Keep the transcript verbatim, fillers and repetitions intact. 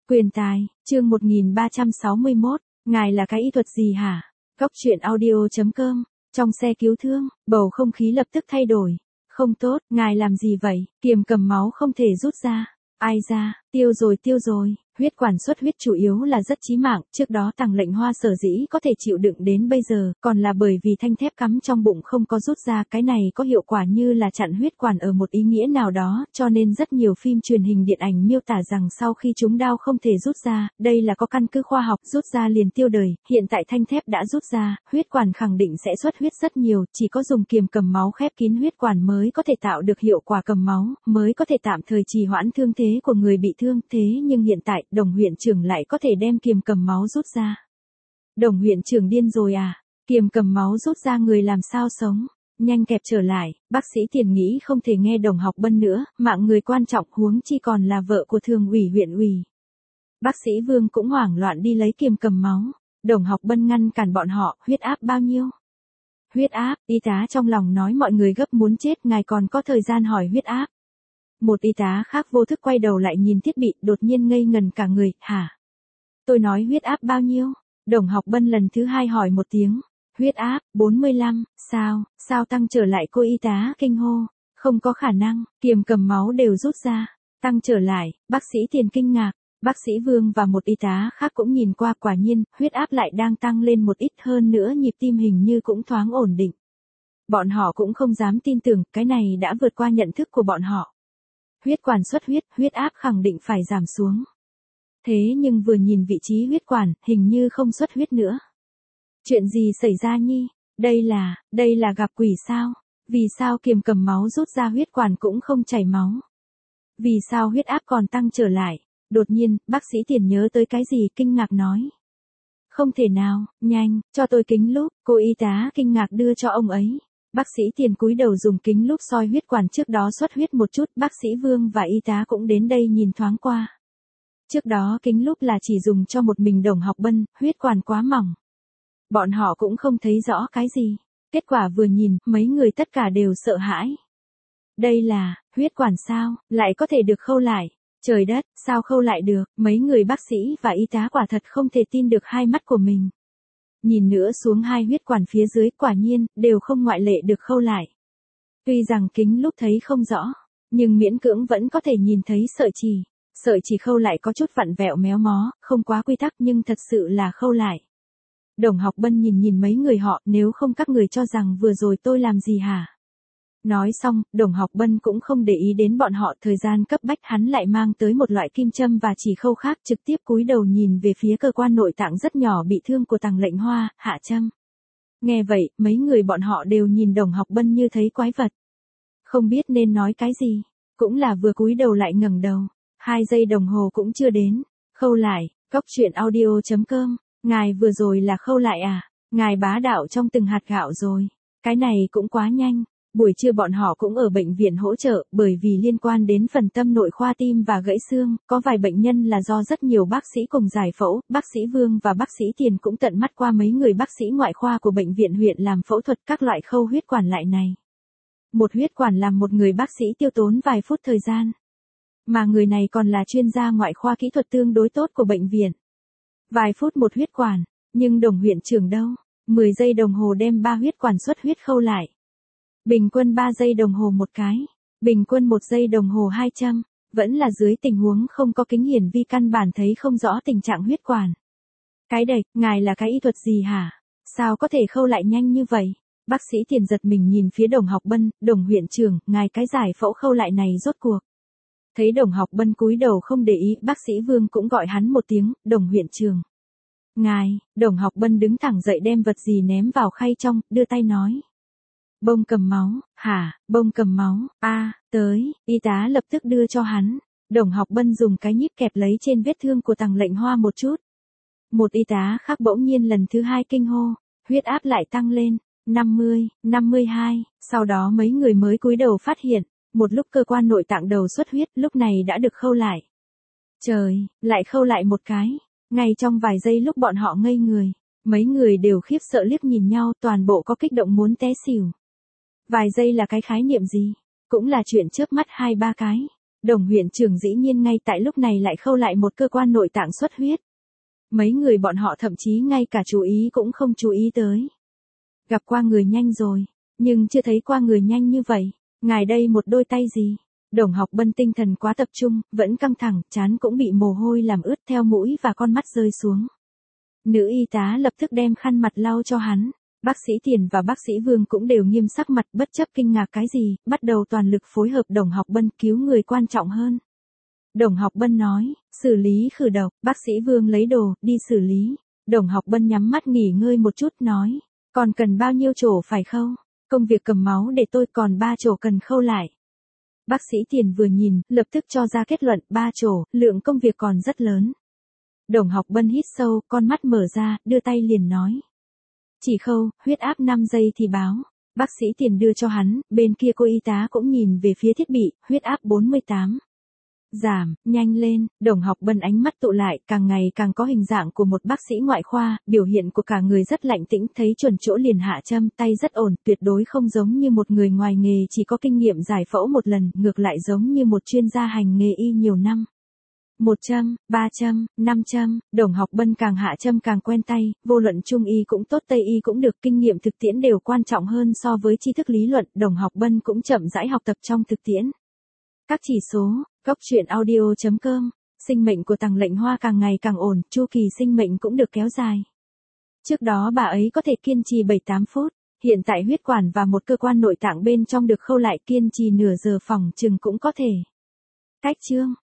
Quyền tài, chương một nghìn ba trăm sáu mươi mốt, ngài là cái y thuật gì hả? Góc truyện audio.com, trong xe cứu thương, bầu không khí lập tức thay đổi. Không tốt, ngài làm gì vậy? Kiềm cầm máu không thể rút ra. Ai ra, tiêu rồi tiêu rồi, huyết quản xuất huyết chủ yếu là rất chí mạng, trước đó Tằng Lệnh Hoa sở dĩ có thể chịu đựng đến bây giờ, còn là bởi vì thanh thép cắm trong bụng không có rút ra, cái này có hiệu quả như là chặn huyết quản ở một ý nghĩa nào đó, cho nên rất nhiều phim truyền hình điện ảnh miêu tả rằng sau khi trúng đao không thể rút ra, đây là có căn cứ khoa học, rút ra liền tiêu đời, hiện tại thanh thép đã rút ra, huyết quản khẳng định sẽ xuất huyết rất nhiều, chỉ có dùng kiềm cầm máu khép kín huyết quản mới có thể tạo được hiệu quả cầm máu, mới có thể tạm thời trì hoãn thương thế của người bị thương, thế nhưng hiện tại, Đồng huyện trưởng lại có thể đem kiềm cầm máu rút ra. Đồng huyện trưởng điên rồi à? Kiềm cầm máu rút ra người làm sao sống? Nhanh kẹp trở lại, bác sĩ Tiền nghĩ không thể nghe Đồng Học Bân nữa, mạng người quan trọng huống chi còn là vợ của thường ủy huyện ủy. Bác sĩ Vương cũng hoảng loạn đi lấy kiềm cầm máu. Đồng Học Bân ngăn cản bọn họ, huyết áp bao nhiêu? Huyết áp, y tá trong lòng nói mọi người gấp muốn chết, ngài còn có thời gian hỏi huyết áp. Một y tá khác vô thức quay đầu lại nhìn thiết bị, đột nhiên ngây ngần cả người, hả? Tôi nói huyết áp bao nhiêu? Đồng Học Bân lần thứ hai hỏi một tiếng. Huyết áp, bốn mươi lăm, sao, sao tăng trở lại? Cô y tá kinh hô. Không có khả năng, kiềm cầm máu đều rút ra. Tăng trở lại, bác sĩ Tiền kinh ngạc. Bác sĩ Vương và một y tá khác cũng nhìn qua, quả nhiên, huyết áp lại đang tăng lên một ít, hơn nữa nhịp tim hình như cũng thoáng ổn định. Bọn họ cũng không dám tin tưởng, cái này đã vượt qua nhận thức của bọn họ. Huyết quản xuất huyết, huyết áp khẳng định phải giảm xuống. Thế nhưng vừa nhìn vị trí huyết quản, hình như không xuất huyết nữa. Chuyện gì xảy ra nhi? Đây là, đây là gặp quỷ sao? Vì sao kiềm cầm máu rút ra huyết quản cũng không chảy máu? Vì sao huyết áp còn tăng trở lại? Đột nhiên, bác sĩ Tiền nhớ tới cái gì, kinh ngạc nói. Không thể nào, nhanh, cho tôi kính lúp, cô y tá kinh ngạc đưa cho ông ấy. Bác sĩ Tiền cúi đầu dùng kính lúp soi huyết quản, trước đó xuất huyết một chút, bác sĩ Vương và y tá cũng đến đây nhìn thoáng qua. Trước đó kính lúp là chỉ dùng cho một mình Đồng Học Bân, huyết quản quá mỏng. Bọn họ cũng không thấy rõ cái gì. Kết quả vừa nhìn, mấy người tất cả đều sợ hãi. Đây là, huyết quản sao, lại có thể được khâu lại. Trời đất, sao khâu lại được, mấy người bác sĩ và y tá quả thật không thể tin được hai mắt của mình. Nhìn nữa xuống hai huyết quản phía dưới, quả nhiên, đều không ngoại lệ được khâu lại. Tuy rằng kính lúc thấy không rõ, nhưng miễn cưỡng vẫn có thể nhìn thấy sợi chỉ. Sợi chỉ khâu lại có chút vặn vẹo méo mó, không quá quy tắc nhưng thật sự là khâu lại. Đồng Học Bân nhìn nhìn mấy người họ, nếu không các người cho rằng vừa rồi tôi làm gì hả? Nói xong, Đồng Học Bân cũng không để ý đến bọn họ, thời gian cấp bách hắn lại mang tới một loại kim châm và chỉ khâu khác, trực tiếp cúi đầu nhìn về phía cơ quan nội tạng rất nhỏ bị thương của Tằng Lệnh Hoa, hạ châm. Nghe vậy, mấy người bọn họ đều nhìn Đồng Học Bân như thấy quái vật. Không biết nên nói cái gì, cũng là vừa cúi đầu lại ngẩng đầu, hai giây đồng hồ cũng chưa đến. Khâu lại, góc truyện audio.com, ngài vừa rồi là khâu lại à? Ngài bá đạo trong từng hạt gạo rồi, cái này cũng quá nhanh. Buổi trưa bọn họ cũng ở bệnh viện hỗ trợ, bởi vì liên quan đến phần tâm nội khoa tim và gãy xương, có vài bệnh nhân là do rất nhiều bác sĩ cùng giải phẫu, bác sĩ Vương và bác sĩ Tiền cũng tận mắt qua mấy người bác sĩ ngoại khoa của bệnh viện huyện làm phẫu thuật các loại khâu huyết quản lại này. Một huyết quản làm một người bác sĩ tiêu tốn vài phút thời gian. Mà người này còn là chuyên gia ngoại khoa kỹ thuật tương đối tốt của bệnh viện. Vài phút một huyết quản, nhưng Đồng huyện trưởng đâu, mười giây đồng hồ đem ba huyết quản xuất huyết khâu lại. Bình quân ba giây đồng hồ một cái, bình quân một giây đồng hồ hai châm, vẫn là dưới tình huống không có kính hiển vi căn bản thấy không rõ tình trạng huyết quản. Cái đệch, ngài là cái y thuật gì hả? Sao có thể khâu lại nhanh như vậy? Bác sĩ Tiền giật mình nhìn phía Đồng Học Bân, Đồng huyện trưởng, ngài cái giải phẫu khâu lại này rốt cuộc. Thấy Đồng Học Bân cúi đầu không để ý, bác sĩ Vương cũng gọi hắn một tiếng, Đồng huyện trưởng. Ngài, Đồng Học Bân đứng thẳng dậy đem vật gì ném vào khay trong, đưa tay nói. Bông cầm máu, hả, bông cầm máu, a à, tới, y tá lập tức đưa cho hắn. Đồng Học Bân dùng cái nhíp kẹp lấy trên vết thương của Tằng Lệnh Hoa một chút. Một y tá khác bỗng nhiên lần thứ hai kinh hô, huyết áp lại tăng lên, năm mươi, năm mươi hai, sau đó mấy người mới cúi đầu phát hiện, một lúc cơ quan nội tạng đầu xuất huyết, lúc này đã được khâu lại. Trời, lại khâu lại một cái, ngay trong vài giây lúc bọn họ ngây người, mấy người đều khiếp sợ liếc nhìn nhau, toàn bộ có kích động muốn té xỉu. Vài giây là cái khái niệm gì? Cũng là chuyện chớp mắt hai ba cái. Đồng huyện trưởng dĩ nhiên ngay tại lúc này lại khâu lại một cơ quan nội tạng xuất huyết. Mấy người bọn họ thậm chí ngay cả chú ý cũng không chú ý tới. Gặp qua người nhanh rồi, nhưng chưa thấy qua người nhanh như vậy. Ngài đây một đôi tay gì? Đồng Học Bân tinh thần quá tập trung, vẫn căng thẳng, trán cũng bị mồ hôi làm ướt theo mũi và con mắt rơi xuống. Nữ y tá lập tức đem khăn mặt lau cho hắn. Bác sĩ Tiền và bác sĩ Vương cũng đều nghiêm sắc mặt bất chấp kinh ngạc cái gì, bắt đầu toàn lực phối hợp Đồng Học Bân cứu người quan trọng hơn. Đồng Học Bân nói, xử lý khử độc, bác sĩ Vương lấy đồ, đi xử lý. Đồng Học Bân nhắm mắt nghỉ ngơi một chút nói, còn cần bao nhiêu chỗ phải khâu? Công việc cầm máu để tôi còn ba chỗ cần khâu lại. Bác sĩ Tiền vừa nhìn, lập tức cho ra kết luận ba chỗ, lượng công việc còn rất lớn. Đồng Học Bân hít sâu, con mắt mở ra, đưa tay liền nói. Chỉ khâu, huyết áp năm giây thì báo. Bác sĩ Tiền đưa cho hắn, bên kia cô y tá cũng nhìn về phía thiết bị, huyết áp bốn mươi tám. Giảm, nhanh lên, Đồng Học Bân ánh mắt tụ lại, càng ngày càng có hình dạng của một bác sĩ ngoại khoa, biểu hiện của cả người rất lạnh tĩnh, thấy chuẩn chỗ liền hạ châm, tay rất ổn, tuyệt đối không giống như một người ngoài nghề chỉ có kinh nghiệm giải phẫu một lần, ngược lại giống như một chuyên gia hành nghề y nhiều năm. Một châm, ba châm, năm châm, Đồng Học Bân càng hạ châm càng quen tay, vô luận trung y cũng tốt tây y cũng được, kinh nghiệm thực tiễn đều quan trọng hơn so với tri thức lý luận, Đồng Học Bân cũng chậm rãi học tập trong thực tiễn. Các chỉ số, Cốc truyện audio chấm com, sinh mệnh của Tằng Lệnh Hoa càng ngày càng ổn, chu kỳ sinh mệnh cũng được kéo dài. Trước đó bà ấy có thể kiên trì bảy tám phút, hiện tại huyết quản và một cơ quan nội tạng bên trong được khâu lại, kiên trì nửa giờ phòng chừng cũng có thể. Cách chương